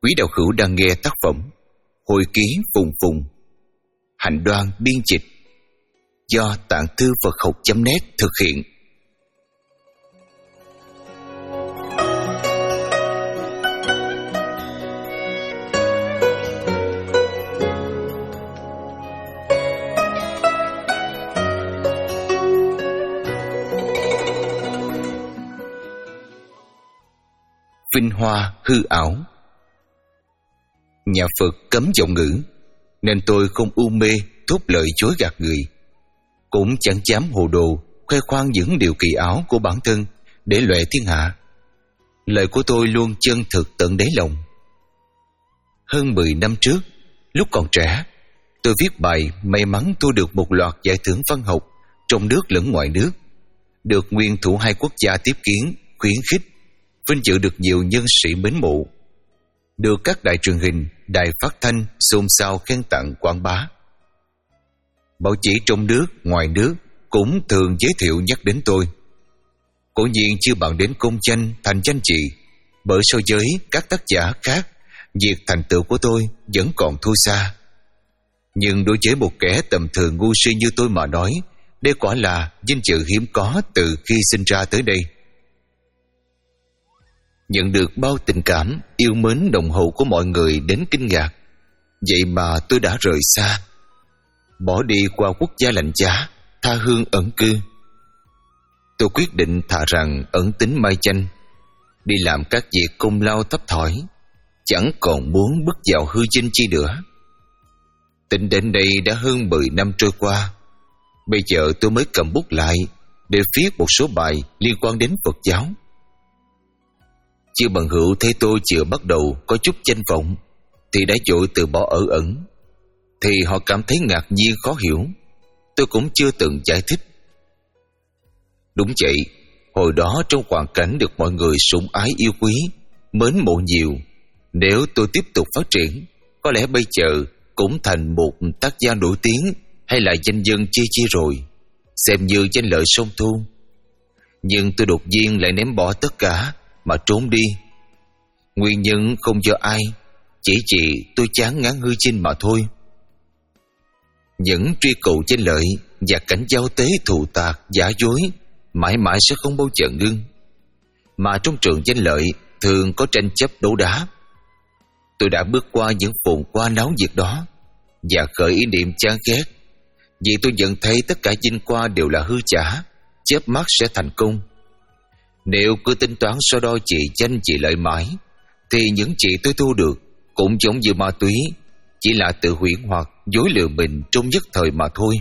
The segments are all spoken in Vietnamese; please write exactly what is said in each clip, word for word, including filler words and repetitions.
Quý đạo hữu đang nghe tác phẩm Hồi ký Phùng Phùng, Hạnh Đoan biên dịch, do Tạng Thư Phật học chấm net thực hiện. Vinh hoa hư ảo. Nhà Phật cấm giọng ngữ, nên tôi không u mê thốt lời dối gạt người, cũng chẳng dám hồ đồ khoe khoang những điều kỳ ảo của bản thân để lòe thiên hạ. Lời của tôi luôn chân thực tận đáy lòng. Hơn mười năm trước, lúc còn trẻ, tôi viết bài may mắn thu được một loạt giải thưởng văn học trong nước lẫn ngoài nước, được nguyên thủ hai quốc gia tiếp kiến, khuyến khích, vinh dự được nhiều nhân sĩ mến mộ, được các đài truyền hình, đài phát thanh xôn xao khen tặng quảng bá. Báo chí trong nước, ngoài nước cũng thường giới thiệu nhắc đến tôi. Cố nhiên chưa bằng đến công danh thành danh trị, bởi so với các tác giả khác, việc thành tựu của tôi vẫn còn thua xa. Nhưng đối với một kẻ tầm thường ngu si như tôi mà nói, đây quả là vinh dự hiếm có từ khi sinh ra tới đây. Nhận được bao tình cảm, yêu mến nồng hậu của mọi người đến kinh ngạc. Vậy mà tôi đã rời xa, bỏ đi qua quốc gia lạnh giá, tha hương ẩn cư. Tôi quyết định thà rằng ẩn tính mai chanh, đi làm các việc công lao thấp thỏi, chẳng còn muốn bước vào hư vinh chi nữa. Tính đến đây đã hơn mười năm trôi qua. Bây giờ tôi mới cầm bút lại để viết một số bài liên quan đến Phật giáo. Chưa bằng hữu thấy tôi chưa bắt đầu có chút danh vọng thì đã vội từ bỏ ở ẩn, thì họ cảm thấy ngạc nhiên khó hiểu. Tôi cũng chưa từng giải thích. Đúng vậy, hồi đó trong hoàn cảnh được mọi người sủng ái yêu quý, mến mộ nhiều, nếu tôi tiếp tục phát triển, có lẽ bây giờ cũng thành một tác gia nổi tiếng hay là danh dân chi chi rồi, xem như danh lợi song thu. Nhưng tôi đột nhiên lại ném bỏ tất cả mà trốn đi. Nguyên nhân không do ai, chỉ vì tôi chán ngán hư vinh mà thôi. Những truy cầu danh lợi và cảnh giao tế thù tạc giả dối mãi mãi sẽ không bao giờ ngưng. Mà trong trường danh lợi thường có tranh chấp đấu đá. Tôi đã bước qua những phồn qua náo nhiệt đó và khởi ý niệm chán ghét, vì tôi nhận thấy tất cả vinh qua đều là hư giả, chớp mắt sẽ thành công. Nếu cứ tính toán so đo trị danh trị lợi mãi, thì những gì tôi thu được cũng giống như ma túy, chỉ là tự huyễn hoặc dối lừa mình trong nhất thời mà thôi.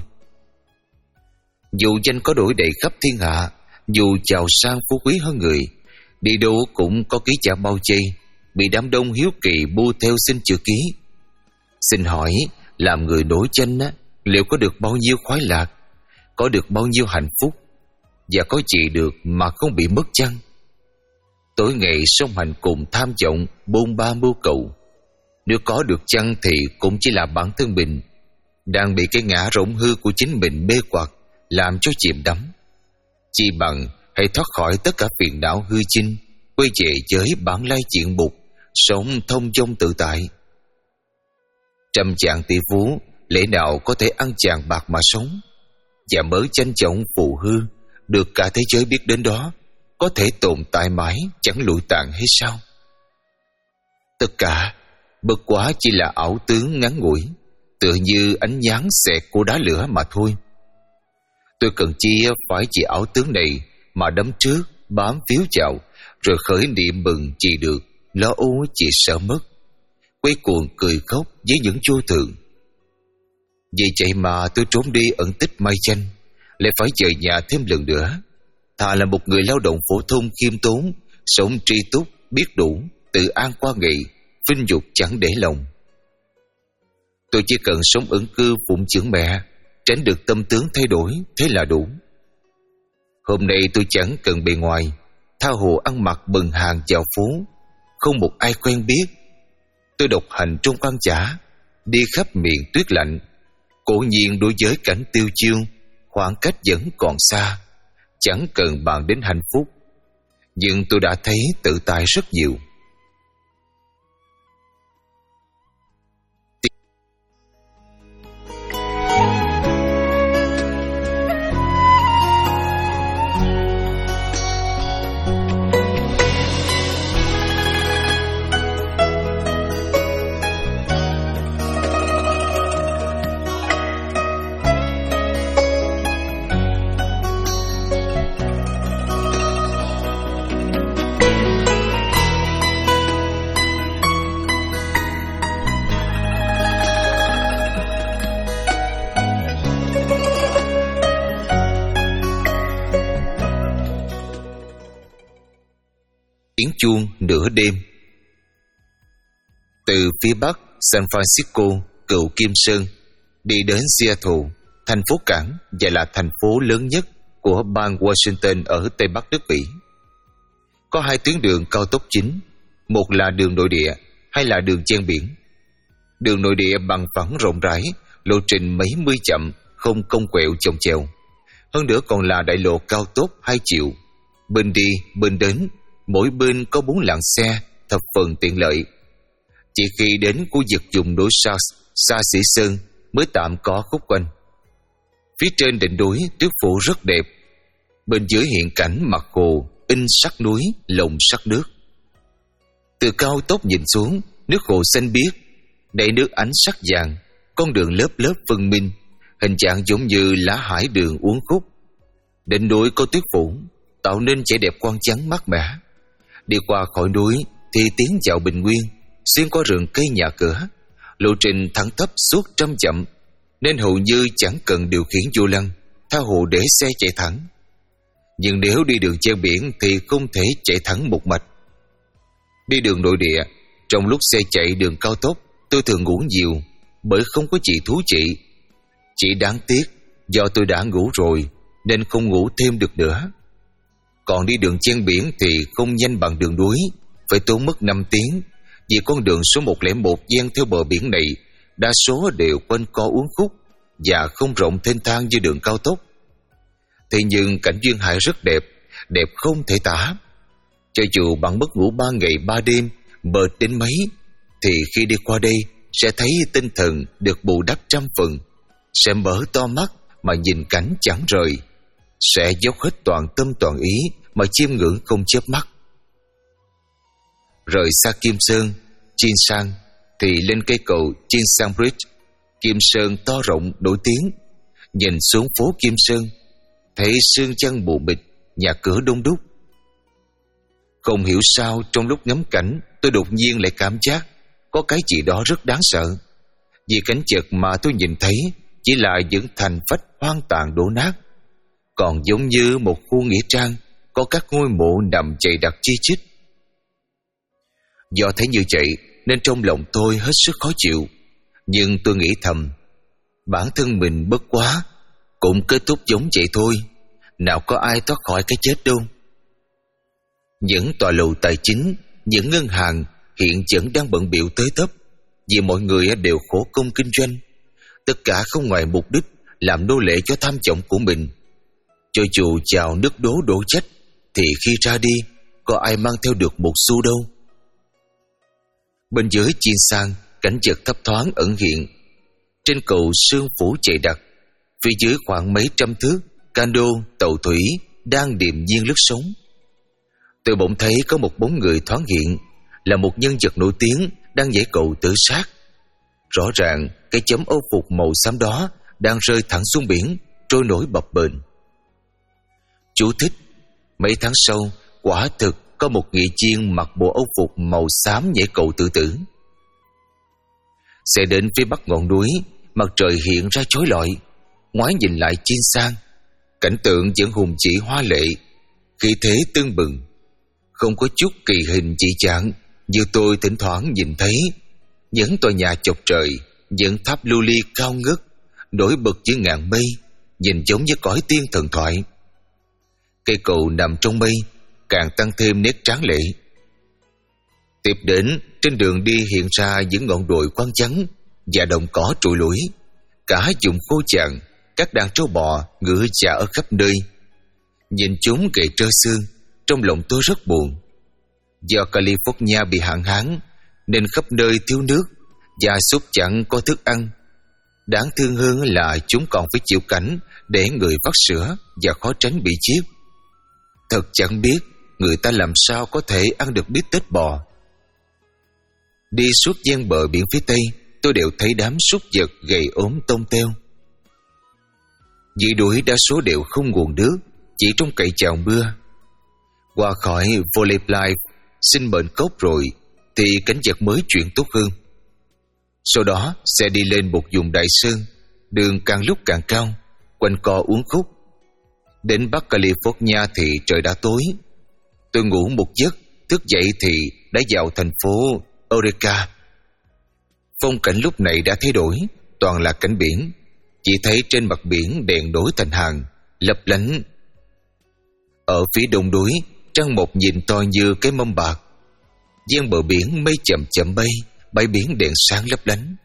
Dù danh có đổi đầy khắp thiên hạ, dù giàu sang phú quý hơn người, đi đâu cũng có ký giả bao chây, bị đám đông hiếu kỳ bu theo xin chữ ký. Xin hỏi, làm người nổi danh á, liệu có được bao nhiêu khoái lạc, có được bao nhiêu hạnh phúc, và có gì được mà không bị mất chăng? Tối ngày song hành cùng tham vọng, bôn ba mưu cầu. Nếu có được chăng thì cũng chỉ là bản thân mình đang bị cái ngã rỗng hư của chính mình mê hoặc, làm cho chìm đắm. Chi bằng hãy thoát khỏi tất cả phiền não hư chinh, quay về với bản lai diện mục, sống thông dong tự tại. Trăm vạn tỷ phú lẽ nào có thể ăn chàng bạc mà sống? Và mớ tranh trọng phù hư được cả thế giới biết đến đó, có thể tồn tại mãi chẳng lụi tàn hay sao? Tất cả bất quá chỉ là ảo tướng ngắn ngủi, tựa như ánh nháng xẹt của đá lửa mà thôi. Tôi cần chi phải chỉ ảo tướng này mà đấm trước, bám phiếu vào, rồi khởi niệm mừng chỉ được, lo âu chỉ sợ mất, quay cuồng cười khóc với những vô thường. Vì vậy mà tôi trốn đi ẩn tích mai chanh, lại phải về nhà thêm lần nữa. Thà là một người lao động phổ thông khiêm tốn, sống tri túc, biết đủ, tự an qua ngày, vinh dục chẳng để lòng. Tôi chỉ cần sống ẩn cư phụng dưỡng mẹ, tránh được tâm tướng thay đổi, thế là đủ. Hôm nay tôi chẳng cần bề ngoài, tha hồ ăn mặc bần hàng vào phố, không một ai quen biết. Tôi độc hành trong quan trả, đi khắp miền tuyết lạnh. Cố nhiên đối với cảnh tiêu chiêu, khoảng cách vẫn còn xa, chẳng cần bàn đến hạnh phúc, nhưng tôi đã thấy tự tại rất nhiều. Tiếng chuông nửa đêm. Từ phía bắc San Francisco, cựu Kim Sơn, đi đến Seattle, thành phố cảng và là thành phố lớn nhất của bang Washington ở Tây Bắc nước Mỹ. Có hai tuyến đường cao tốc chính, một là đường nội địa, hai là đường ven biển. Đường nội địa bằng phẳng rộng rãi, lộ trình mấy mươi dặm, không cong quẹo chồng chèo. Hơn nữa còn là đại lộ cao tốc hai chiều, bên đi bên đến, mỗi bên có bốn làn xe, thập phần tiện lợi. Chỉ khi đến khu vực vùng núi South xa Sĩ Sơn mới tạm có khúc quanh. Phía trên đỉnh núi tuyết phủ rất đẹp, bên dưới hiện cảnh mặt hồ in sắc núi lồng sắc nước. Từ cao tốc nhìn xuống, nước hồ xanh biếc, đầy nước ánh sắc vàng, con đường lớp lớp phân minh, hình dạng giống như lá hải đường uốn khúc. Đỉnh núi có tuyết phủ, tạo nên vẻ đẹp quang trắng mát mẻ. Đi qua khỏi núi thì tiến vào bình nguyên, xuyên qua rừng cây nhà cửa, lộ trình thẳng tắp suốt trăm dặm, nên hầu như chẳng cần điều khiển vô lăng, tha hồ để xe chạy thẳng. Nhưng nếu đi đường ven biển thì không thể chạy thẳng một mạch. Đi đường nội địa, trong lúc xe chạy đường cao tốc, tôi thường ngủ nhiều, bởi không có gì thú vị. Chỉ đáng tiếc, do tôi đã ngủ rồi, nên không ngủ thêm được nữa. Còn đi đường ven biển thì không nhanh bằng đường núi, phải tốn mất năm tiếng, vì con đường số một không một ven theo bờ biển này đa số đều quanh co uốn khúc và không rộng thênh thang như đường cao tốc. Thế nhưng cảnh duyên hải rất đẹp, đẹp không thể tả. Cho dù bạn mất ngủ ba ngày ba đêm, mệt đến mấy, thì khi đi qua đây sẽ thấy tinh thần được bù đắp trăm phần, sẽ mở to mắt mà nhìn cảnh chẳng rời, sẽ dốc hết toàn tâm toàn ý mà chiêm ngưỡng không chớp mắt. Rời xa Kim Sơn, Chin Sang thì lên cây cầu Chin Sang Bridge. Kim Sơn to rộng nổi tiếng, nhìn xuống phố Kim Sơn, thấy sương trăng mù mịt, nhà cửa đông đúc. Không hiểu sao trong lúc ngắm cảnh, tôi đột nhiên lại cảm giác có cái gì đó rất đáng sợ. Vì cảnh chợt mà tôi nhìn thấy chỉ là những thành vách hoang tàn đổ nát, còn giống như một khu nghĩa trang có các ngôi mộ nằm dày đặc chi chít. Do thấy như vậy nên trong lòng tôi hết sức khó chịu, nhưng tôi nghĩ thầm, bản thân mình bất quá cũng kết thúc giống vậy thôi, nào có ai thoát khỏi cái chết đâu. Những tòa lầu tài chính, những ngân hàng hiện vẫn đang bận bịu tới tấp, vì mọi người đều khổ công kinh doanh, tất cả không ngoài mục đích làm nô lệ cho tham vọng của mình. Cho dù chào nước đố đổ trách, thì khi ra đi có ai mang theo được một xu đâu. Bên dưới Chin Sang, cảnh vật thấp thoáng ẩn hiện. Trên cầu sương phủ dày đặc, phía dưới khoảng mấy trăm thước, cano, tàu thủy đang điềm nhiên lướt sóng. Tôi bỗng thấy có một bóng người thoáng hiện, là một nhân vật nổi tiếng đang nhảy cầu tự sát. Rõ ràng cái chấm âu phục màu xám đó đang rơi thẳng xuống biển, trôi nổi bập bềnh. Chú thích: mấy tháng sau, quả thực có một nghị viên mặc bộ âu phục màu xám nhảy cầu tự tử. Xe đến phía bắc ngọn núi, mặt trời hiện ra chói lọi. Ngoái nhìn lại Chin Sang, cảnh tượng vẫn hùng vĩ hoa lệ, khí thế tưng bừng, không có chút kỳ hình dị trạng như tôi thỉnh thoảng nhìn thấy. Những tòa nhà chọc trời, những tháp lưu ly cao ngất, nổi bật giữa ngàn mây, nhìn giống như cõi tiên thần thoại. Cây cầu nằm trong mây càng tăng thêm nét tráng lệ. Tiếp đến, trên đường đi hiện ra những ngọn đồi quang trắng và đồng cỏ trụi lủi, cả vùng khô chàn, các đàn trâu bò ngựa chà ở khắp nơi. Nhìn chúng gầy trơ xương, trong lòng tôi rất buồn. Do California bị hạn hán nên khắp nơi thiếu nước, gia súc chẳng có thức ăn. Đáng thương hơn là chúng còn phải chịu cảnh để người vắt sữa và khó tránh bị chiết. Thật chẳng biết người ta làm sao có thể ăn được bít tết bò. Đi suốt ven bờ biển phía tây, tôi đều thấy đám súc vật gầy ốm tông teo. Dưới đuổi đa số đều không nguồn nước, chỉ trong cậy chào mưa. Qua khỏi Valley Blythe, sinh mệnh cốc rồi, thì cảnh vật mới chuyển tốt hơn. Sau đó sẽ đi lên một vùng đại sơn, đường càng lúc càng cao, quanh co uốn khúc. Đến Bắc California thì trời đã tối. Tôi ngủ một giấc thức dậy thì đã vào thành phố Eureka. Phong cảnh lúc này đã thay đổi, toàn là cảnh biển. Chỉ thấy trên mặt biển đèn đổ thành hàng, lấp lánh. Ở phía đông đối, trăng một nhìn to như cái mâm bạc. Gian bờ biển mây chậm chậm bay, bãi biển đèn sáng lấp lánh.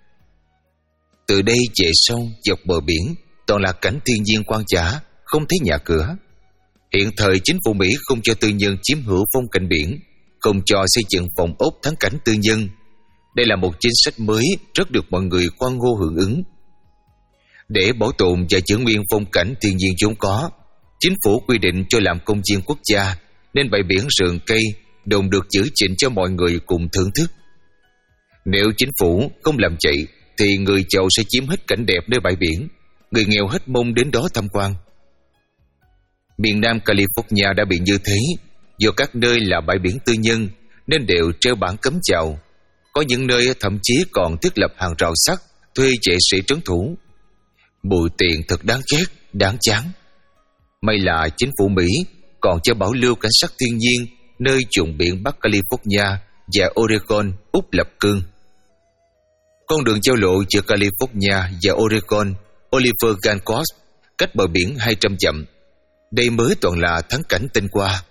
Từ đây về sau dọc bờ biển toàn là cảnh thiên nhiên quang dã, không thấy nhà cửa. Hiện thời chính phủ Mỹ không cho tư nhân chiếm hữu phong cảnh biển, không cho xây dựng phòng ốc thắng cảnh tư nhân. Đây là một chính sách mới rất được mọi người hoan hô hưởng ứng. Để bảo tồn và giữ nguyên phong cảnh thiên nhiên vốn có, chính phủ quy định cho làm công viên quốc gia, nên bãi biển rừng cây đồng được giữ gìn cho mọi người cùng thưởng thức. Nếu chính phủ không làm vậy thì người giàu sẽ chiếm hết cảnh đẹp nơi bãi biển, người nghèo hết mông đến đó tham quan. Miền Nam California đã bị như thế, do các nơi là bãi biển tư nhân nên đều treo bảng cấm chào. Có những nơi thậm chí còn thiết lập hàng rào sắt thuê vệ sĩ trấn thủ. Mùi tiền thật đáng ghét, đáng chán. May là chính phủ Mỹ còn cho bảo lưu cảnh sắc thiên nhiên nơi vùng biển Bắc California và Oregon, Úc lập cương. Con đường giao lộ giữa California và Oregon, Oliver Gancos, cách bờ biển hai trăm dặm. Đây mới toàn là thắng cảnh tinh hoa.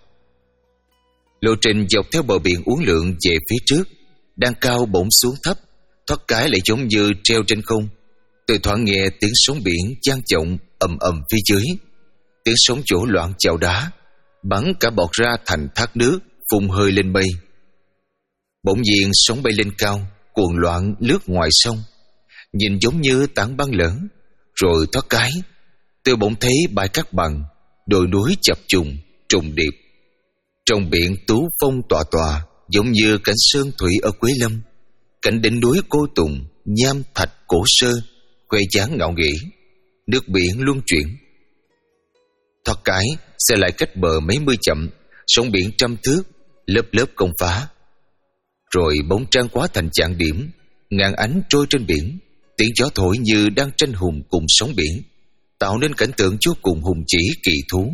Lộ trình dọc theo bờ biển uốn lượn về phía trước, đang cao bỗng xuống thấp, thoát cái lại giống như treo trên không. Từ thoảng nghe tiếng sóng biển vang vọng ầm ầm phía dưới, tiếng sóng vỗ loạn chảo đá, bắn cả bọt ra thành thác nước phun hơi lên mây. Bỗng nhiên sóng bay lên cao, cuồng loạn lướt ngoài sông, nhìn giống như tảng băng lớn. Rồi thoát cái, tôi bỗng thấy bãi cát bằng, đồi núi chập trùng trùng điệp. Trong biển tú phong tọa tọa, giống như cảnh sơn thủy ở Quế Lâm. Cảnh đỉnh núi Cô Tùng, nham thạch cổ sơ, khoe dáng ngạo nghễ. Nước biển luân chuyển. Thoát cái, xe lại cách bờ mấy mươi dặm, sóng biển trăm thước, lớp lớp công phá. Rồi bóng trăng quá thành trạng điểm, ngàn ánh trôi trên biển, tiếng gió thổi như đang tranh hùng cùng sóng biển, tạo nên cảnh tượng vô cùng hùng vĩ kỳ thú.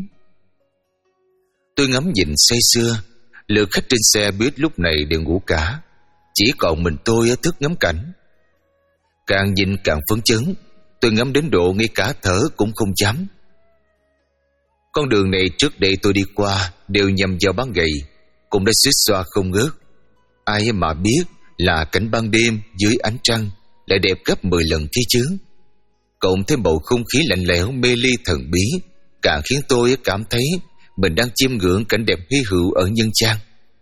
Tôi ngắm nhìn say sưa, lượt khách trên xe buýt lúc này đều ngủ cả, chỉ còn mình tôi thức ngắm cảnh. Càng nhìn càng phấn chấn, tôi ngắm đến độ ngay cả thở cũng không dám. Con đường này trước đây tôi đi qua đều nhằm vào ban ngày, cũng đã suýt xoa không ngớt. Ai mà biết là cảnh ban đêm dưới ánh trăng lại đẹp gấp mười lần kia chứ. Cộng thêm bầu không khí lạnh lẽo mê ly thần bí, càng khiến tôi cảm thấy mình đang chiêm ngưỡng cảnh đẹp hy hữu ở nhân gian.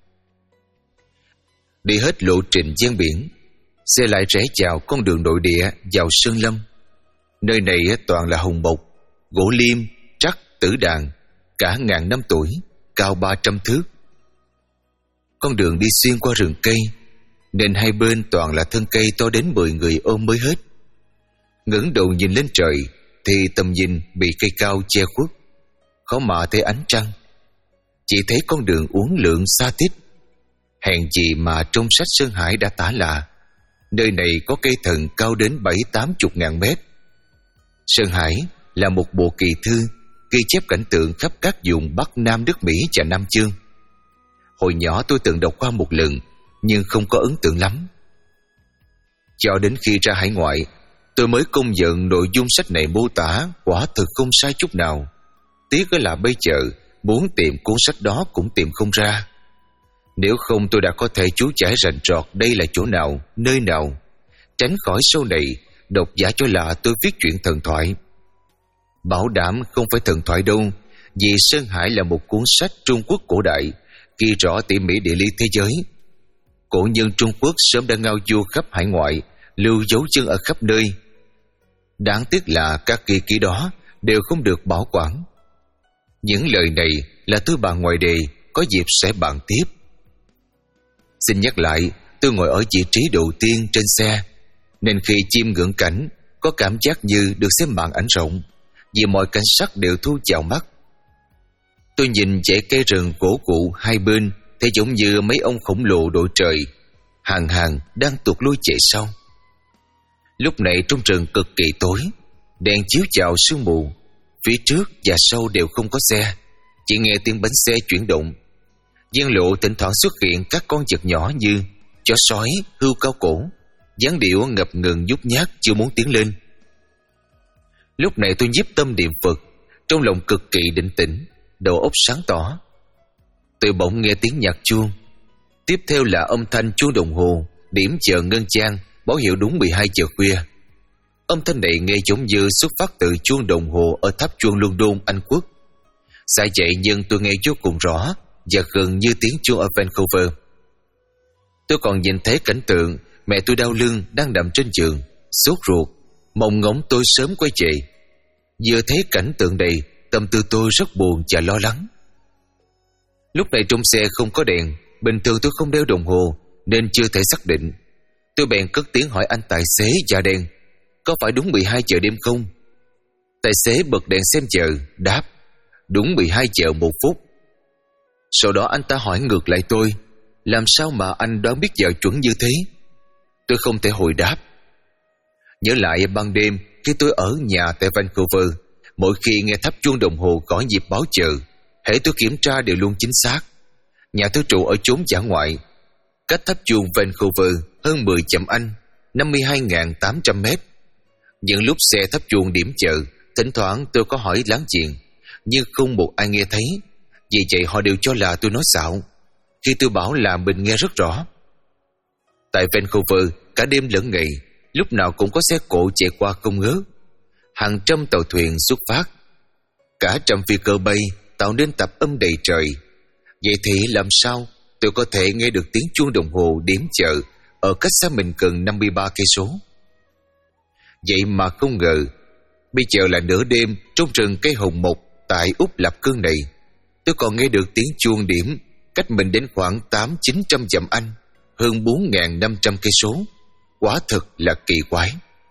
Đi hết lộ trình gian biển, xe lại rẽ vào con đường nội địa vào Sơn Lâm. Nơi này toàn là hùng bộc, gỗ liêm, trắc, tử đàn, cả ngàn năm tuổi, cao ba trăm thước. Con đường đi xuyên qua rừng cây, nên hai bên toàn là thân cây to đến mười người ôm mới hết. Ngẩng đầu nhìn lên trời thì tầm nhìn bị cây cao che khuất, khó mà thấy ánh trăng. Chỉ thấy con đường uốn lượn xa tít. Hèn gì mà trong sách Sơn Hải đã tả là nơi này có cây thần cao đến bảy tám chục ngàn mét. Sơn Hải là một bộ kỳ thư ghi chép cảnh tượng khắp các vùng Bắc Nam nước Mỹ và Nam Chương. Hồi nhỏ tôi từng đọc qua một lần, nhưng không có ấn tượng lắm. Cho đến khi ra hải ngoại, tôi mới công nhận nội dung sách này mô tả quả thực không sai chút nào. Tiếc là bây giờ muốn tìm cuốn sách đó cũng tìm không ra. Nếu không tôi đã có thể chú giải rành rọt đây là chỗ nào, nơi nào, tránh khỏi sau này độc giả cho là tôi viết chuyện thần thoại. Bảo đảm không phải thần thoại đâu, vì Sơn Hải là một cuốn sách Trung Quốc cổ đại, ghi rõ tỉ mỉ địa lý thế giới. Cổ nhân Trung Quốc sớm đã ngao du khắp hải ngoại, lưu dấu chân ở khắp nơi. Đáng tiếc là các ghi ký đó đều không được bảo quản. Những lời này là tôi bàn ngoài đề, có dịp sẽ bàn tiếp. Xin nhắc lại, tôi ngồi ở vị trí đầu tiên trên xe, nên khi chiêm ngưỡng cảnh có cảm giác như được xem màn ảnh rộng, vì mọi cảnh sắc đều thu vào mắt. Tôi nhìn dãy cây rừng cổ cụ hai bên thấy giống như mấy ông khổng lồ đội trời, hàng hàng đang tuột lui chạy sau. Lúc này trong rừng cực kỳ tối, đèn chiếu vào sương mù, phía trước và sau đều không có xe, chỉ nghe tiếng bánh xe chuyển động. Gian lộ thỉnh thoảng xuất hiện các con vật nhỏ như chó sói, hươu cao cổ, dáng điệu ngập ngừng nhút nhát chưa muốn tiến lên. Lúc này tôi nhiếp tâm niệm Phật, trong lòng cực kỳ định tĩnh, đầu óc sáng tỏ. Tôi bỗng nghe tiếng nhạc chuông, tiếp theo là âm thanh chuông đồng hồ điểm giờ ngân trang, báo hiệu đúng mười hai giờ khuya. Âm thanh này nghe giống như xuất phát từ chuông đồng hồ ở tháp chuông London, Anh Quốc. Xa vậy nhưng tôi nghe vô cùng rõ và gần như tiếng chuông ở Vancouver. Tôi còn nhìn thấy cảnh tượng mẹ tôi đau lưng đang nằm trên giường, sốt ruột, mong ngóng tôi sớm quay về. Vừa thấy cảnh tượng này, tâm tư tôi rất buồn và lo lắng. Lúc này trong xe không có đèn, bình thường tôi không đeo đồng hồ nên chưa thể xác định. Tôi bèn cất tiếng hỏi anh tài xế da đen, có phải đúng mười hai giờ đêm không? Tài xế bật đèn xem giờ, đáp đúng mười hai giờ một phút. Sau đó anh ta hỏi ngược lại tôi, làm sao mà anh đoán biết giờ chuẩn như thế? Tôi không thể hồi đáp. Nhớ lại ban đêm khi tôi ở nhà tại Vancouver, mỗi khi nghe tháp chuông đồng hồ gõ nhịp báo giờ, hễ tôi kiểm tra đều luôn chính xác. Nhà tôi trụ ở chốn dã ngoại, cách tháp chuông Vancouver hơn mười dặm Anh, năm mươi hai nghìn tám trăm mét. Những lúc xe tháp chuông điểm giờ, thỉnh thoảng tôi có hỏi láng giềng, nhưng không một ai nghe thấy. Vì vậy họ đều cho là tôi nói xạo, khi tôi bảo là mình nghe rất rõ. Tại Vancouver, cả đêm lẫn ngày, lúc nào cũng có xe cộ chạy qua không ngớt. Hàng trăm tàu thuyền xuất phát, cả trăm phi cơ bay, tạo nên tạp âm đầy trời. Vậy thì làm sao tôi có thể nghe được tiếng chuông đồng hồ điểm giờ ở cách xa mình gần năm mươi ba cây số? Vậy mà không ngờ, bây giờ là nửa đêm trong rừng cây hồng mộc tại Úc Lạp Cương này, tôi còn nghe được tiếng chuông điểm cách mình đến khoảng tám chín trăm dặm Anh, hơn bốn nghìn năm trăm cây số. Quả thực là kỳ quái.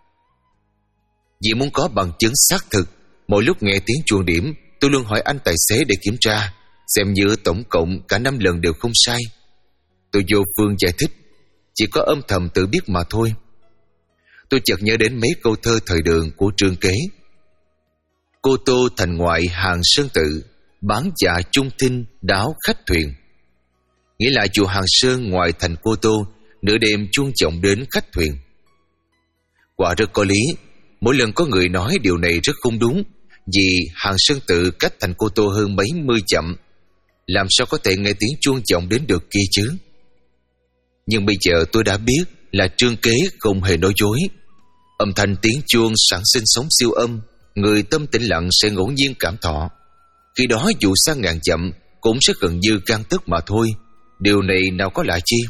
Vì muốn có bằng chứng xác thực, mỗi lúc nghe tiếng chuông điểm, tôi luôn hỏi anh tài xế để kiểm tra, xem như tổng cộng cả năm lần đều không sai. Tôi vô phương giải thích, chỉ có âm thầm tự biết mà thôi. Tôi chợt nhớ đến mấy câu thơ thời đường của Trương Kế. Cô tô thành ngoại hàng sơn tự, bán dạ trung thinh đáo khách thuyền. Nghĩa là chùa Hàng Sơn ngoài thành Cô Tô, nửa đêm chuông vọng đến khách thuyền. Quả rất có lý. Mỗi lần có người nói điều này rất không đúng, vì Hàng Sơn tự cách thành Cô Tô hơn mấy mươi dặm, làm sao có thể nghe tiếng chuông vọng đến được kia chứ? Nhưng bây giờ tôi đã biết là Trương Kế không hề nói dối. Âm thanh tiếng chuông sản sinh sóng siêu âm, người tâm tĩnh lặng sẽ ngẫu nhiên cảm thọ. Khi đó dù xa ngàn dặm cũng sẽ gần như gang tấc mà thôi. Điều này nào có lạ chi?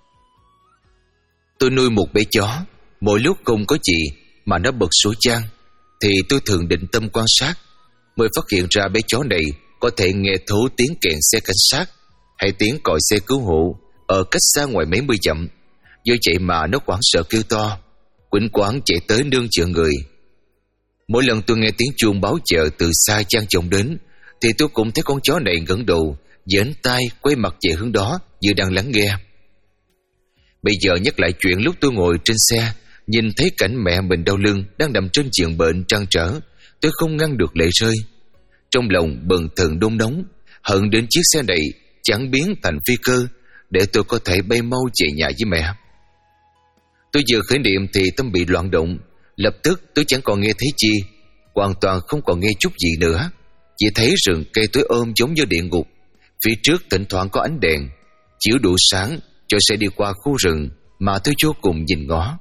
Tôi nuôi một bé chó, mỗi lúc không có gì mà nó bật sủa chan, thì tôi thường định tâm quan sát, mới phát hiện ra bé chó này có thể nghe thấu tiếng kèn xe cảnh sát hay tiếng còi xe cứu hộ ở cách xa ngoài mấy mươi dặm. Do vậy mà nó hoảng sợ kêu to, quỳnh quáng chạy tới nương tựa người. Mỗi lần tôi nghe tiếng chuông báo giờ từ xa vang vọng đến, thì tôi cũng thấy con chó này ngẩng đầu, dễn tai quay mặt về hướng đó như đang lắng nghe. Bây giờ nhắc lại chuyện lúc tôi ngồi trên xe, nhìn thấy cảnh mẹ mình đau lưng đang nằm trên giường bệnh trăn trở, tôi không ngăn được lệ rơi. Trong lòng bần thần đôn nóng, hận đến chiếc xe này chẳng biến thành phi cơ để tôi có thể bay mau về nhà với mẹ. Tôi vừa khởi niệm thì tâm bị loạn động, lập tức tôi chẳng còn nghe thấy chi, hoàn toàn không còn nghe chút gì nữa. Chỉ thấy rừng cây tối ôm giống như địa ngục, phía trước thỉnh thoảng có ánh đèn chiếu đủ sáng cho xe đi qua khu rừng mà tôi vô cùng nhìn ngó.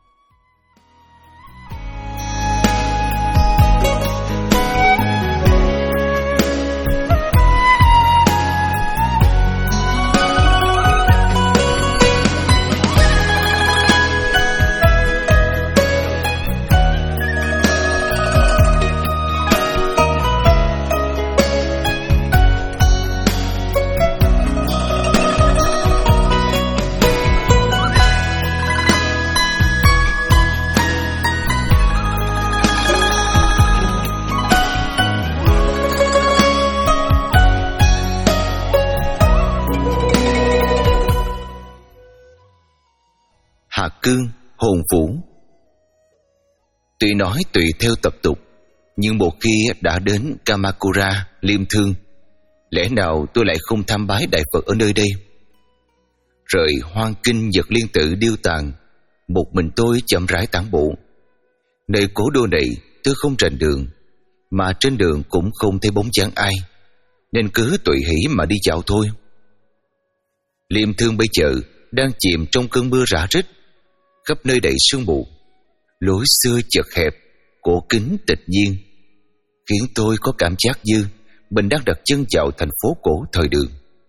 Hạ cương, hồn vũ. Tuy nói tùy theo tập tục, nhưng một khi đã đến Kamakura, liêm thương, Lẽ nào tôi lại không tham bái Đại Phật ở nơi đây? Rời hoang kinh vật liên tử điêu tàn, một mình tôi chậm rãi tản bộ. Nơi cố đô này tôi không rành đường, mà trên đường cũng không thấy bóng dáng ai, nên cứ tùy hỷ mà đi dạo thôi. Liêm Thương bây giờ đang chìm trong cơn mưa rã rít, khắp nơi đầy sương mù, lối xưa chật hẹp, cổ kính tịch nhiên, khiến tôi có cảm giác như mình đang đặt chân vào thành phố cổ thời Đường.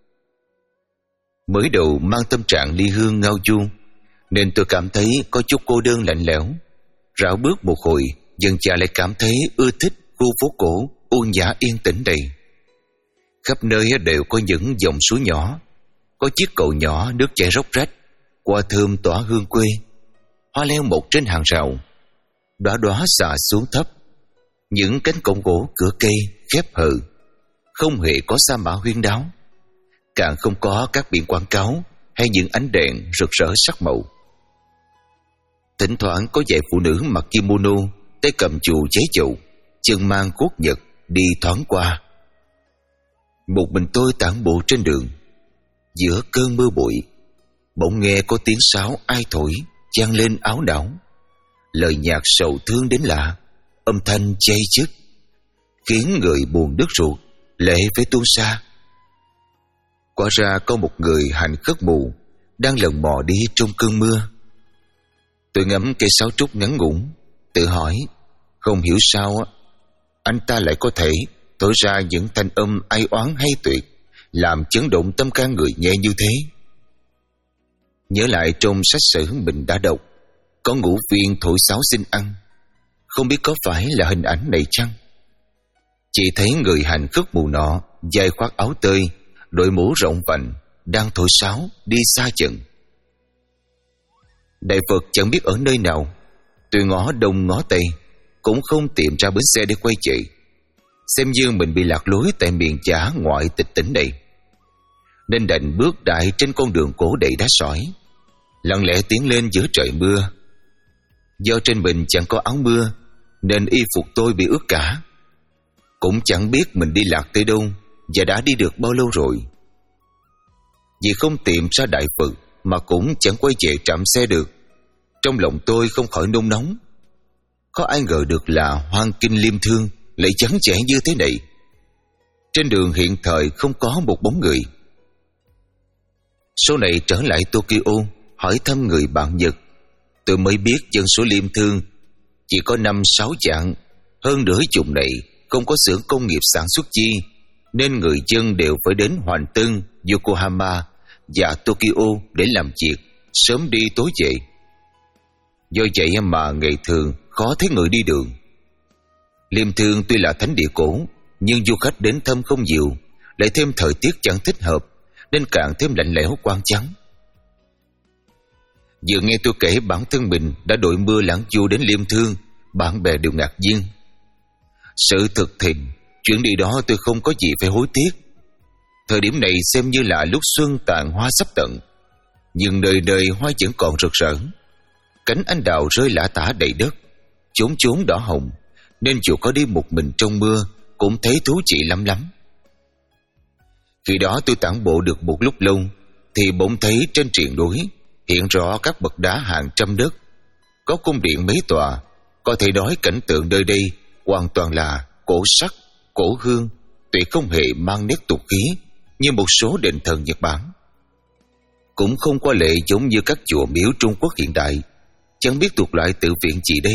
Mới đầu mang tâm trạng ly hương ngao du, nên tôi cảm thấy có chút cô đơn lạnh lẽo. Rảo bước một hồi, dần dà lại cảm thấy ưa thích khu phố cổ ôn nhã yên tĩnh này. Khắp nơi đều có những dòng suối nhỏ, có chiếc cầu nhỏ nước chảy róc rách, hoa thơm tỏa hương quê, hoa leo mọc trên hàng rào, đóa đóa xà xuống thấp. Những cánh cổng gỗ cửa cây khép hờ, không hề có sa mã huyên đáo, càng không có các biển quảng cáo hay những ánh đèn rực rỡ sắc màu. Thỉnh thoảng có vài phụ nữ mặc kimono, tay cầm chù giấy chậu, chân mang cốt nhật đi thoáng qua. Một mình tôi tản bộ trên đường, giữa cơn mưa bụi, bỗng nghe có tiếng sáo ai thổi vang lên áo đảo, lời nhạc sầu thương đến lạ, âm thanh chay chứt, khiến người buồn đứt ruột, lệ phải tuôn xa. Quả ra có một người hành khất mù đang lần mò đi trong cơn mưa. Tôi ngắm cây sáo trúc ngắn ngủn, tự hỏi không hiểu sao anh ta lại có thể thổi ra những thanh âm ai oán hay tuyệt, làm chấn động tâm can người nghe như thế. Nhớ lại trong sách sử mình đã đọc, có ngũ viên thổi sáo xin ăn, không biết có phải là hình ảnh này chăng? Chỉ thấy người hành khất mù nọ dài khoác áo tơi, đội mũ rộng vành, đang thổi sáo đi xa chừng. Đại Phật chẳng biết ở nơi nào, tôi ngó đông ngó tây cũng không tìm ra bến xe để quay chạy, xem như mình bị lạc lối tại miền chả ngoại tịch tỉnh này, nên đành bước đại trên con đường cổ đầy đá sỏi, lặng lẽ tiến lên giữa trời mưa. Do trên mình chẳng có áo mưa nên y phục tôi bị ướt cả, cũng chẳng biết mình đi lạc tới đâu và đã đi được bao lâu rồi. Vì không tìm ra Đại Phật mà cũng chẳng quay về trạm xe được, trong lòng tôi không khỏi nôn nóng. Có ai ngờ được là hoang kinh Liêm Thương lại trắng trẻo như thế này. Trên đường hiện thời không có một bóng người. Sau này trở lại Tokyo hỏi thăm người bạn Nhật, tôi mới biết dân số Liêm Thương chỉ có năm sáu vạn, hơn nửa chục này không có xưởng công nghiệp sản xuất chi, nên người dân đều phải đến Hoành Tân, Yokohama và Tokyo để làm việc, sớm đi tối về. Do vậy mà ngày thường khó thấy người đi đường. Liêm Thương tuy là thánh địa cổ, nhưng du khách đến thăm không nhiều, lại thêm thời tiết chẳng thích hợp, nên càng thêm lạnh lẽo quang trắng. Vừa nghe tôi kể bản thân mình đã đội mưa lãng du đến Liêm Thương, bạn bè đều ngạc nhiên. Sự thực thì chuyện đi đó tôi không có gì phải hối tiếc. Thời điểm này xem như là lúc xuân tàn hoa sắp tận, nhưng nơi nơi hoa vẫn còn rực rỡ. Cánh anh đào rơi lả tả đầy đất, chốn chốn đỏ hồng, nên dù có đi một mình trong mưa cũng thấy thú vị lắm lắm. Khi đó tôi tản bộ được một lúc lâu thì bỗng thấy trên triền núi hiện rõ các bậc đá hàng trăm đất, có cung điện mấy tòa. Có thể nói cảnh tượng nơi đây hoàn toàn là cổ sắc, cổ hương, tuyệt không hề mang nét tục khí như một số đền thờ Nhật Bản. Cũng không qua lệ giống như các chùa miếu Trung Quốc hiện đại, chẳng biết thuộc loại tự viện gì đây.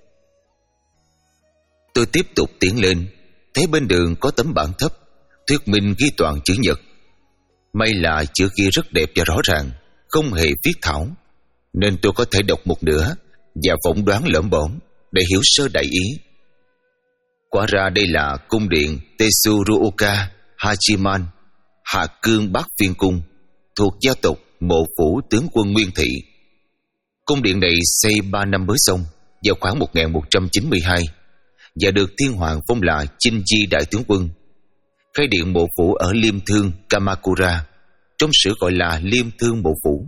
Tôi tiếp tục tiến lên, thấy bên đường có tấm bảng thấp, thuyết minh ghi toàn chữ Nhật. May là chữ kia rất đẹp và rõ ràng, không hề viết thảo, nên tôi có thể đọc một nửa và phỏng đoán lỡm bõm để hiểu sơ đại ý. Quả ra đây là cung điện Tetsuruoka Hachiman, Hạ Cương Bát Viên Cung, thuộc gia tộc Mộ Phủ tướng quân Nguyên Thị. Cung điện này xây ba năm mới xong, vào khoảng một nghìn một trăm chín mươi hai, và được thiên hoàng phong là Chinji đại tướng quân. Khai điện Mộ Phủ ở Liêm Thương, Kamakura, trong sử gọi là Liêm Thương Mộ Phủ.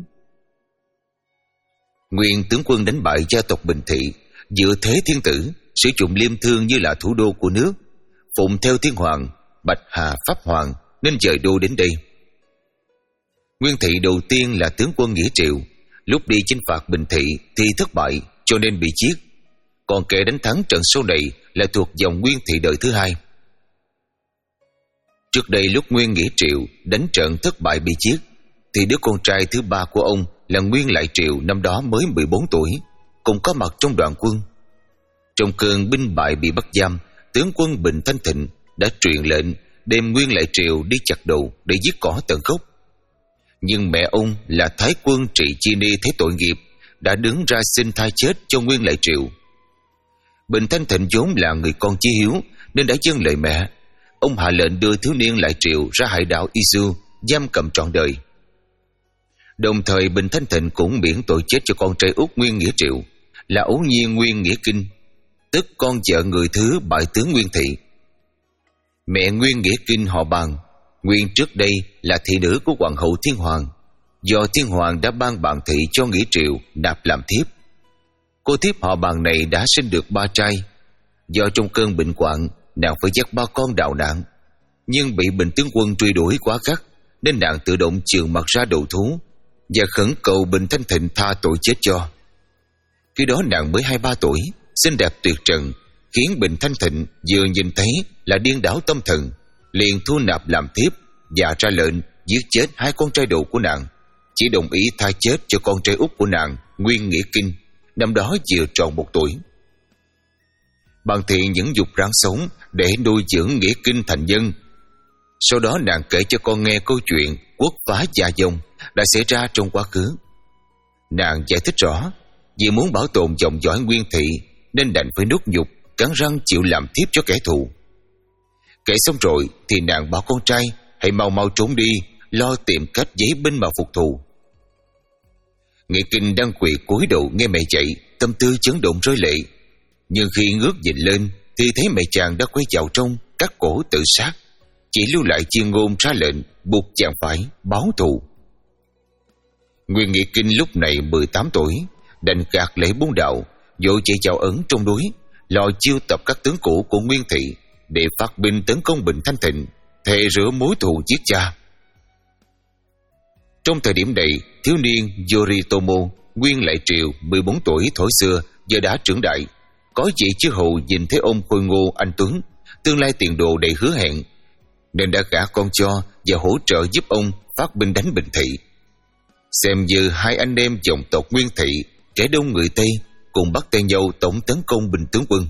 Nguyên tướng quân đánh bại gia tộc Bình Thị, dựa thế thiên tử, sử dụng Liêm Thương như là thủ đô của nước, phụng theo thiên hoàng, Bạch Hà Pháp Hoàng, nên dời đô đến đây. Nguyên Thị đầu tiên là tướng quân Nghĩa Triệu, lúc đi chinh phạt Bình Thị thì thất bại cho nên bị giết. Còn kẻ đánh thắng trận sau này là thuộc dòng Nguyên Thị đời thứ hai. Trước đây lúc Nguyên Nghĩa Triệu đánh trận thất bại bị giết, thì đứa con trai thứ ba của ông là Nguyên Lại Triệu năm đó mới mười bốn tuổi, cũng có mặt trong đoàn quân. Trong cơn binh bại bị bắt giam, tướng quân Bình Thanh Thịnh đã truyền lệnh đem Nguyên Lại Triệu đi chặt đầu để giết cỏ tận gốc. Nhưng mẹ ông là Thái quân Trị Chi Ni thấy tội nghiệp, đã đứng ra xin tha chết cho Nguyên Lại Triệu. Bình Thanh Thịnh vốn là người con chí hiếu nên đã dâng lời mẹ. Ông hạ lệnh đưa thiếu niên Lại Triệu ra hải đảo Izu giam cầm trọn đời. Đồng thời Bình Thanh Thịnh cũng miễn tội chết cho con trai út Nguyên Nghĩa Triệu là Ấu Nhiên Nguyên Nghĩa Kinh, tức con vợ người thứ bại tướng Nguyên Thị. Mẹ Nguyên Nghĩa Kinh họ Bàn, nguyên trước đây là thị nữ của hoàng hậu Thiên Hoàng, do Thiên Hoàng đã ban bạn thị cho Nghĩa Triệu nạp làm thiếp. Cô thiếp họ Bàn này đã sinh được ba trai. Do trong cơn bệnh hoạn, nàng phải dắt ba con đào nạn, nhưng bị Bình tướng quân truy đuổi quá gắt nên nàng tự động chườn mặt ra đầu thú và khẩn cầu Bình Thanh Thịnh tha tội chết cho. Khi đó nàng mới hai ba tuổi, xinh đẹp tuyệt trần, khiến Bình Thanh Thịnh vừa nhìn thấy là điên đảo tâm thần, liền thu nạp làm thiếp và ra lệnh giết chết hai con trai đầu của nàng, chỉ đồng ý tha chết cho con trai út của nàng Nguyên Nghĩa Kinh, năm đó vừa tròn một tuổi. Bàn Thị những dục ráng sống để nuôi dưỡng Nghĩa Kinh thành nhân. Sau đó nàng kể cho con nghe câu chuyện quốc phá Gia Dông đã xảy ra trong quá khứ. Nàng giải thích rõ, vì muốn bảo tồn dòng dõi Nguyên Thị nên đành phải nuốt nhục, cắn răng chịu làm thiếp cho kẻ thù. Kể xong rồi thì nàng bảo con trai hãy mau mau trốn đi, lo tìm cách giấy binh mà phục thù. Nghĩa Kinh đang quỳ cúi đầu nghe mẹ dạy, tâm tư chấn động rơi lệ. Nhưng khi ngước nhìn lên thì thấy mẹ chàng đã quay vào trong, cắt cổ tự sát, chỉ lưu lại chiên ngôn ra lệnh buộc chàng phải báo thù. Nguyên Nghĩa Kinh lúc này mười tám tuổi, đành gạt lễ buôn đạo, vội chạy vào ẩn trong núi, lo chiêu tập các tướng cũ của Nguyên Thị để phát binh tấn công Bình Thanh Thịnh, thề rửa mối thù giết cha. Trong thời điểm này, thiếu niên Yoritomo Nguyên Lại Triệu mười bốn tuổi thổi xưa giờ đã trưởng đại, có vị chư hầu nhìn thấy ông khôi ngô anh tuấn, tương lai tiền đồ đầy hứa hẹn, nên đã gả con cho và hỗ trợ giúp ông phát binh đánh Bình Thị. Xem như hai anh em dòng tộc Nguyên Thị, kẻ đông người Tây, cùng bắt tay nhau tổng tấn công Bình tướng quân.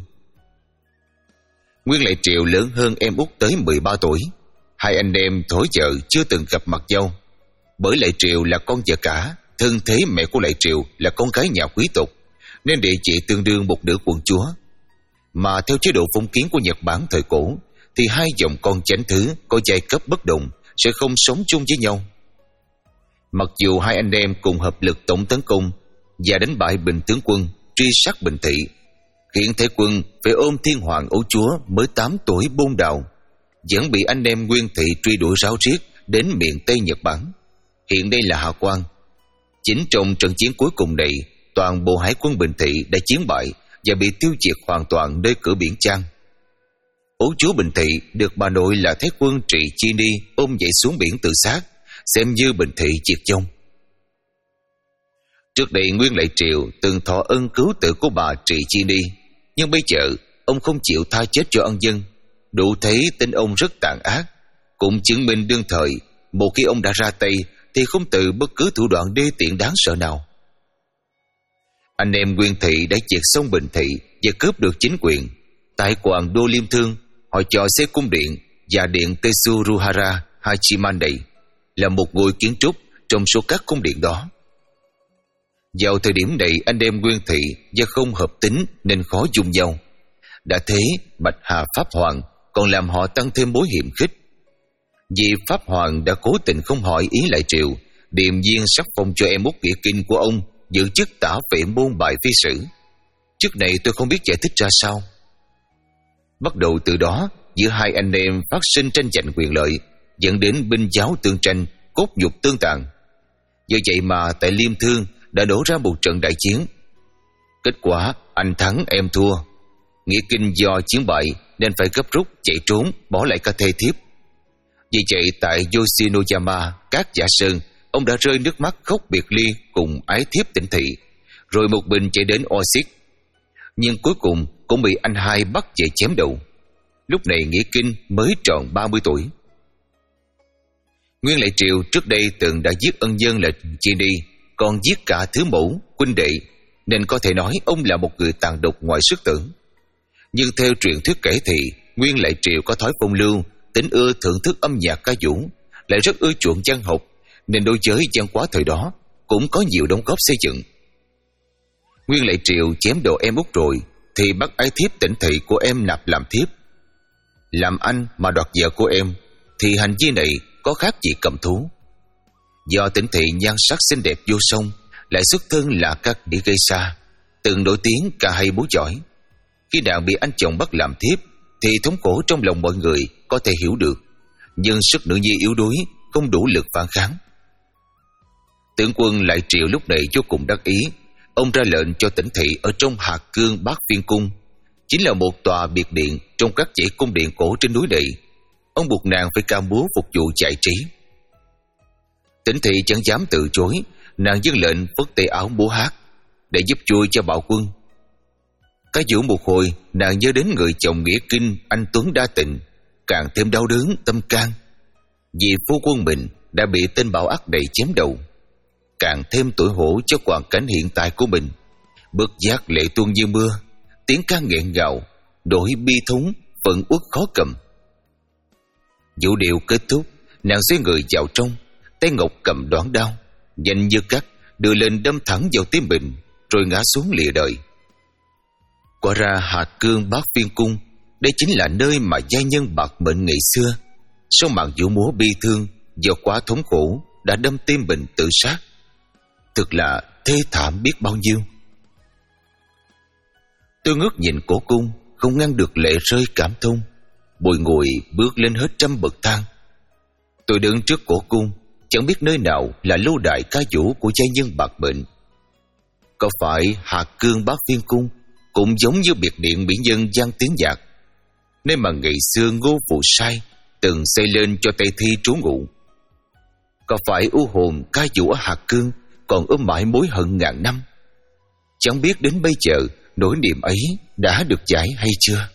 Nguyên Lại Triệu lớn hơn em út tới mười ba tuổi. Hai anh em thối vợ chưa từng gặp mặt nhau. Bởi Lại Triệu là con vợ cả, thân thế mẹ của Lại Triệu là con gái nhà quý tộc, nên địa vị tương đương một nữ quận chúa. Mà theo chế độ phong kiến của Nhật Bản thời cổ, thì hai dòng con chánh thứ có giai cấp bất đồng sẽ không sống chung với nhau. Mặc dù hai anh em cùng hợp lực tổng tấn công và đánh bại Bình tướng quân, truy sát Bình Thị, hiện Thái quân phải ôm Thiên Hoàng ấu chúa mới tám tuổi bôn đạo, vẫn bị anh em Nguyên Thị truy đuổi ráo riết đến miền Tây Nhật Bản, hiện đây là Hạ Quan. Chính trong trận chiến cuối cùng này, toàn bộ hải quân Bình Thị đã chiến bại và bị tiêu diệt hoàn toàn nơi cửa biển Trang. Ấu chúa Bình Thị được bà nội là Thái quân Trị Chi Ni ôm dậy xuống biển tự sát, xem như Bình Thị diệt vong. Trước đây Nguyên Lại Triệu từng thọ ân cứu tử của bà Trị Chi Ni, nhưng bây giờ ông không chịu tha chết cho ân dân, đủ thấy tính ông rất tàn ác, cũng chứng minh đương thời một khi ông đã ra tay thì không từ bất cứ thủ đoạn đê tiện đáng sợ nào. Anh em Nguyên Thị đã triệt xong Bình Thị và cướp được chính quyền. Tại quảng đô Liêm Thương, họ cho xây cung điện và điện Tetsuruhara Hachimandai là một ngôi kiến trúc trong số các cung điện đó. Vào thời điểm này, anh em Nguyên Thị do không hợp tính nên khó dung nhau. Đã thế, Bạch Hà Pháp Hoàng còn làm họ tăng thêm mối hiểm khích. Vì Pháp Hoàng đã cố tình không hỏi ý Lại Triệu, điềm nhiên sắc phong cho em út Nghĩa Kinh của ông giữ chức tả vệ môn bài phi sử. Chức này tôi không biết giải thích ra sao. Bắt đầu từ đó, giữa hai anh em phát sinh tranh giành quyền lợi, dẫn đến binh giáo tương tranh, cốt nhục tương tàn. Do vậy mà tại Liêm Thương đã đổ ra một trận đại chiến. Kết quả anh thắng em thua. Nghĩa Kinh do chiến bại nên phải gấp rút chạy trốn, bỏ lại cả thê thiếp. Vì vậy tại Yoshinoyama, Cát Giả Sơn, ông đã rơi nước mắt khóc biệt ly cùng ái thiếp Tịnh Thị, rồi một mình chạy đến Oxford. Nhưng cuối cùng cũng bị anh hai bắt về chém đầu. Lúc này Nghĩa Kinh mới tròn ba mươi tuổi. Nguyên Lại Triều trước đây từng đã giết ân dân là Chi Ni, còn giết cả thứ mẫu, huynh đệ, nên có thể nói ông là một người tàn độc ngoài sức tưởng. Nhưng theo truyền thuyết kể thì Nguyên Lại Triều có thói phong lưu, tính ưa thưởng thức âm nhạc ca vũ, lại rất ưa chuộng văn học, nên đối với văn hóa thời đó cũng có nhiều đóng góp xây dựng. Nguyên Lại Triều chém đầu em út rồi thì bắt ái thiếp Tịnh Thị của em nạp làm thiếp. Làm anh mà đoạt vợ của em thì hành vi này có khác gì cầm thú. Do Tịnh Thị nhan sắc xinh đẹp vô song, lại xuất thân là các địa gây xa, từng nổi tiếng ca hay múa giỏi. Khi nàng bị anh chồng bắt làm thiếp thì thống khổ trong lòng mọi người có thể hiểu được, nhưng sức nữ nhi yếu đuối, không đủ lực phản kháng. Tướng quân Lại Triều lúc này vô cùng đắc ý. Ông ra lệnh cho Tịnh Thị ở trong Hạt Cương Bát Phiên Cung, chính là một tòa biệt điện trong các dãy cung điện cổ trên núi này. Ông buộc nàng phải ca múa phục vụ giải trí. Tịnh Thị chẳng dám từ chối, nàng dâng lệnh phất tay áo múa hát để giúp vui cho Bảo Quân. Cá vũ một hồi, nàng nhớ đến người chồng nghĩa kinh anh tuấn đa tình, càng thêm đau đớn tâm can. Vì phu quân mình đã bị tên bạo ác này chém đầu, càng thêm tủi hổ cho hoàn cảnh hiện tại của mình. Bất giác lệ tuôn như mưa, tiếng ca nghẹn ngào, nỗi bi thống, phẫn uất khó cầm. Vũ điệu kết thúc, nàng xoay người vào trong, tay ngọc cầm đoán đao, nhanh như cắt đưa lên đâm thẳng vào tim mình, rồi ngã xuống lìa đời. Quả ra Hạt Cương Bát Phiên Cung, đây chính là nơi mà giai nhân bạc mệnh ngày xưa sau màn vũ múa bi thương do quá thống khổ đã đâm tim mình tự sát. Thực là thê thảm biết bao nhiêu. Tôi ngước nhìn cổ cung, không ngăn được lệ rơi cảm thông, bồi ngồi bước lên hết trăm bậc thang. Tôi đứng trước cổ cung, chẳng biết nơi nào là lâu đài ca vũ của giai nhân bạc mệnh. Có phải Hạt Cương Bát Phiên Cung cũng giống như biệt điện mỹ nhân Giang Tiến Nhạc, nơi mà ngày xưa Ngô Phụ Sai từng xây lên cho Tây Thi trú ngụ? Có phải u hồn ca vũ ở Hạt Cương còn ôm mãi mối hận ngàn năm? Chẳng biết đến bây giờ nỗi niềm ấy đã được giải hay chưa?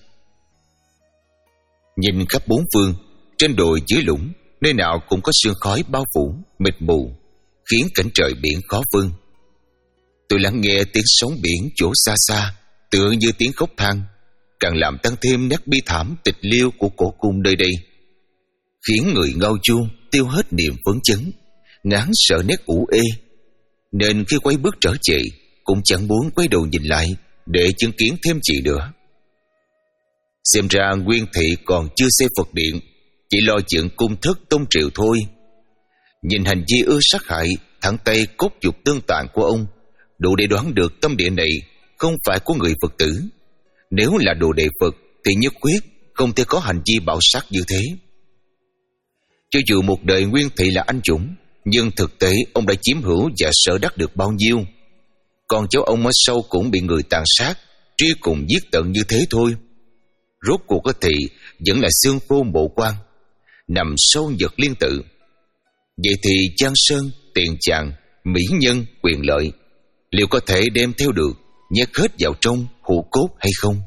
Nhìn khắp bốn phương, trên đồi dưới lũng, nơi nào cũng có sương khói bao phủ mịt mù, khiến cảnh trời biển khó vươn. Tôi lắng nghe tiếng sóng biển chỗ xa xa, tựa như tiếng khóc than, càng làm tăng thêm nét bi thảm tịch liêu của cổ cung nơi đây, khiến người ngao du tiêu hết niềm phấn chấn, ngán sợ nét ủ ê, nên khi quay bước trở về cũng chẳng muốn quay đầu nhìn lại để chứng kiến thêm gì nữa. Xem ra Nguyên Thị còn chưa xây Phật điện, chỉ lo chuyện cung thất tông triệu thôi. Nhìn hành vi ưa sát hại, thẳng tay cốt dục tương tàn của ông, đủ để đoán được tâm địa này không phải của người Phật tử. Nếu là đồ đệ Phật thì nhất quyết không thể có hành vi bạo sát như thế. Cho dù một đời Nguyên Thị là anh dũng, nhưng thực tế ông đã chiếm hữu và sở đắc được bao nhiêu. Còn cháu ông ở sau cũng bị người tàn sát, truy cùng giết tận như thế thôi. Rốt cuộc có thị vẫn là xương khô mộ quan, nằm sâu nhật liên tự. Vậy thì Giang Sơn, tiền chàng, mỹ nhân, quyền lợi liệu có thể đem theo được, nhét hết vào trong hũ cốt hay không?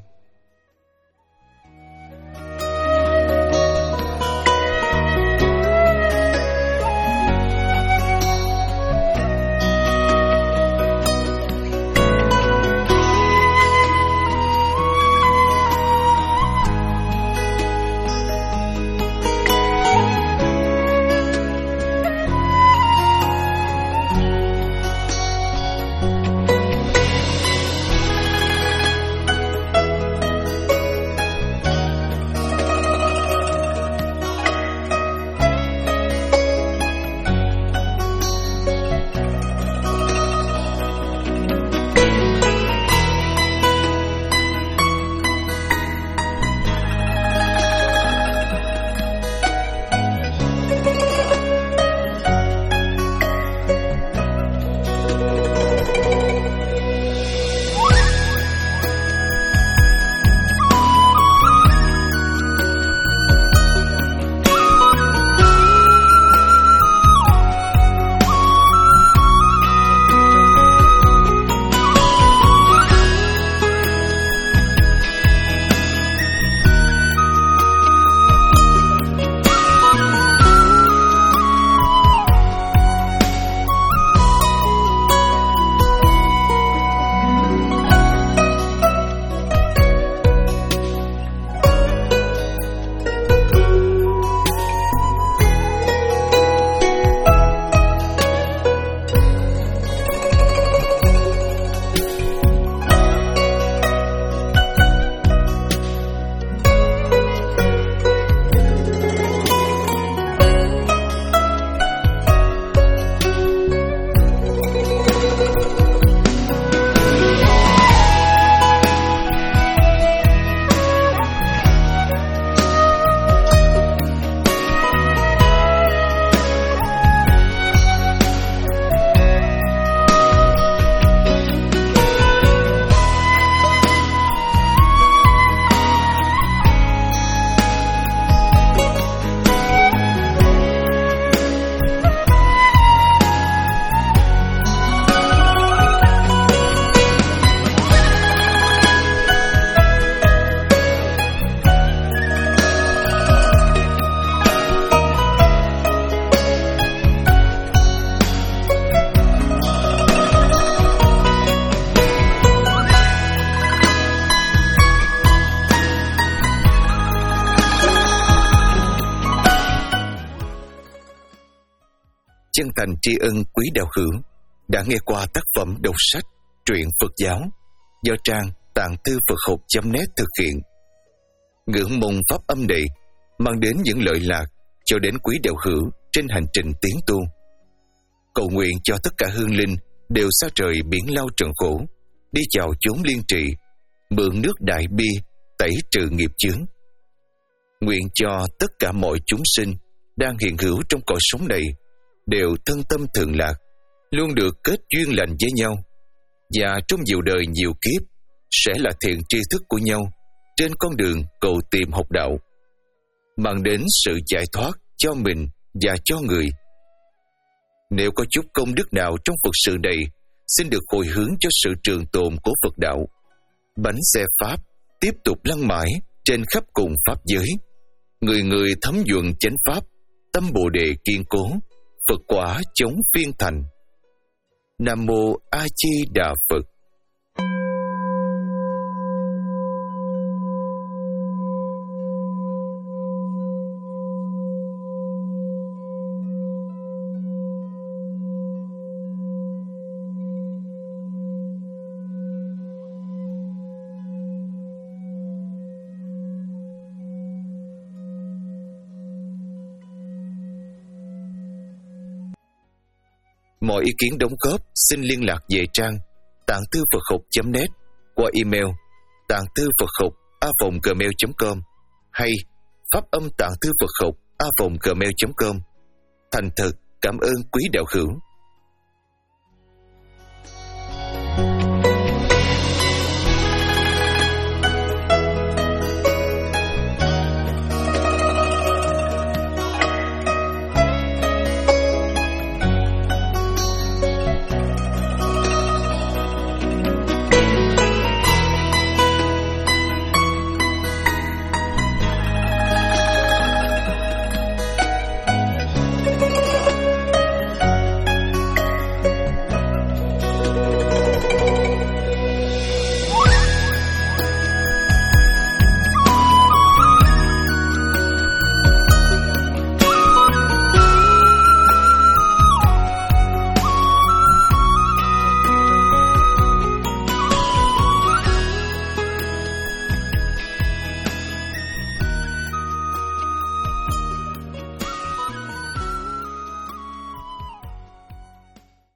chân thành tri ân quý đạo hữu đã nghe qua tác phẩm đọc sách truyện Phật giáo do trang tạng thư Phật học chấm net thực hiện. Ngưỡng mong pháp âm này mang đến những lợi lạc cho đến quý đạo hữu trên hành trình tiến tu. Cầu nguyện cho tất cả hương linh đều xa trời biển lao trần khổ, đi vào chốn liên trị, mượn nước đại bi tẩy trừ nghiệp chướng. Nguyện cho tất cả mọi chúng sinh đang hiện hữu trong cõi sống này đều thân tâm thường lạc, luôn được kết duyên lành với nhau, và trong nhiều đời nhiều kiếp sẽ là thiện tri thức của nhau trên con đường cầu tìm học đạo, mang đến sự giải thoát cho mình và cho người. Nếu có chút công đức nào trong Phật sự này, xin được hồi hướng cho sự trường tồn của Phật đạo. Bánh xe Pháp tiếp tục lăn mãi trên khắp cùng Pháp giới. Người người thấm nhuận chánh Pháp, tâm Bồ Đề kiên cố, Phật quả chống phiên thành. Nam Mô A Di Đà Phật. Mọi ý kiến đóng góp xin liên lạc về trang tạng thư Phật học chấm net qua email tạng thư Phật học a vòng gmail chấm com hay pháp âm tạng thư Phật học a vòng gmail chấm com. Thành thật cảm ơn quý đạo hữu.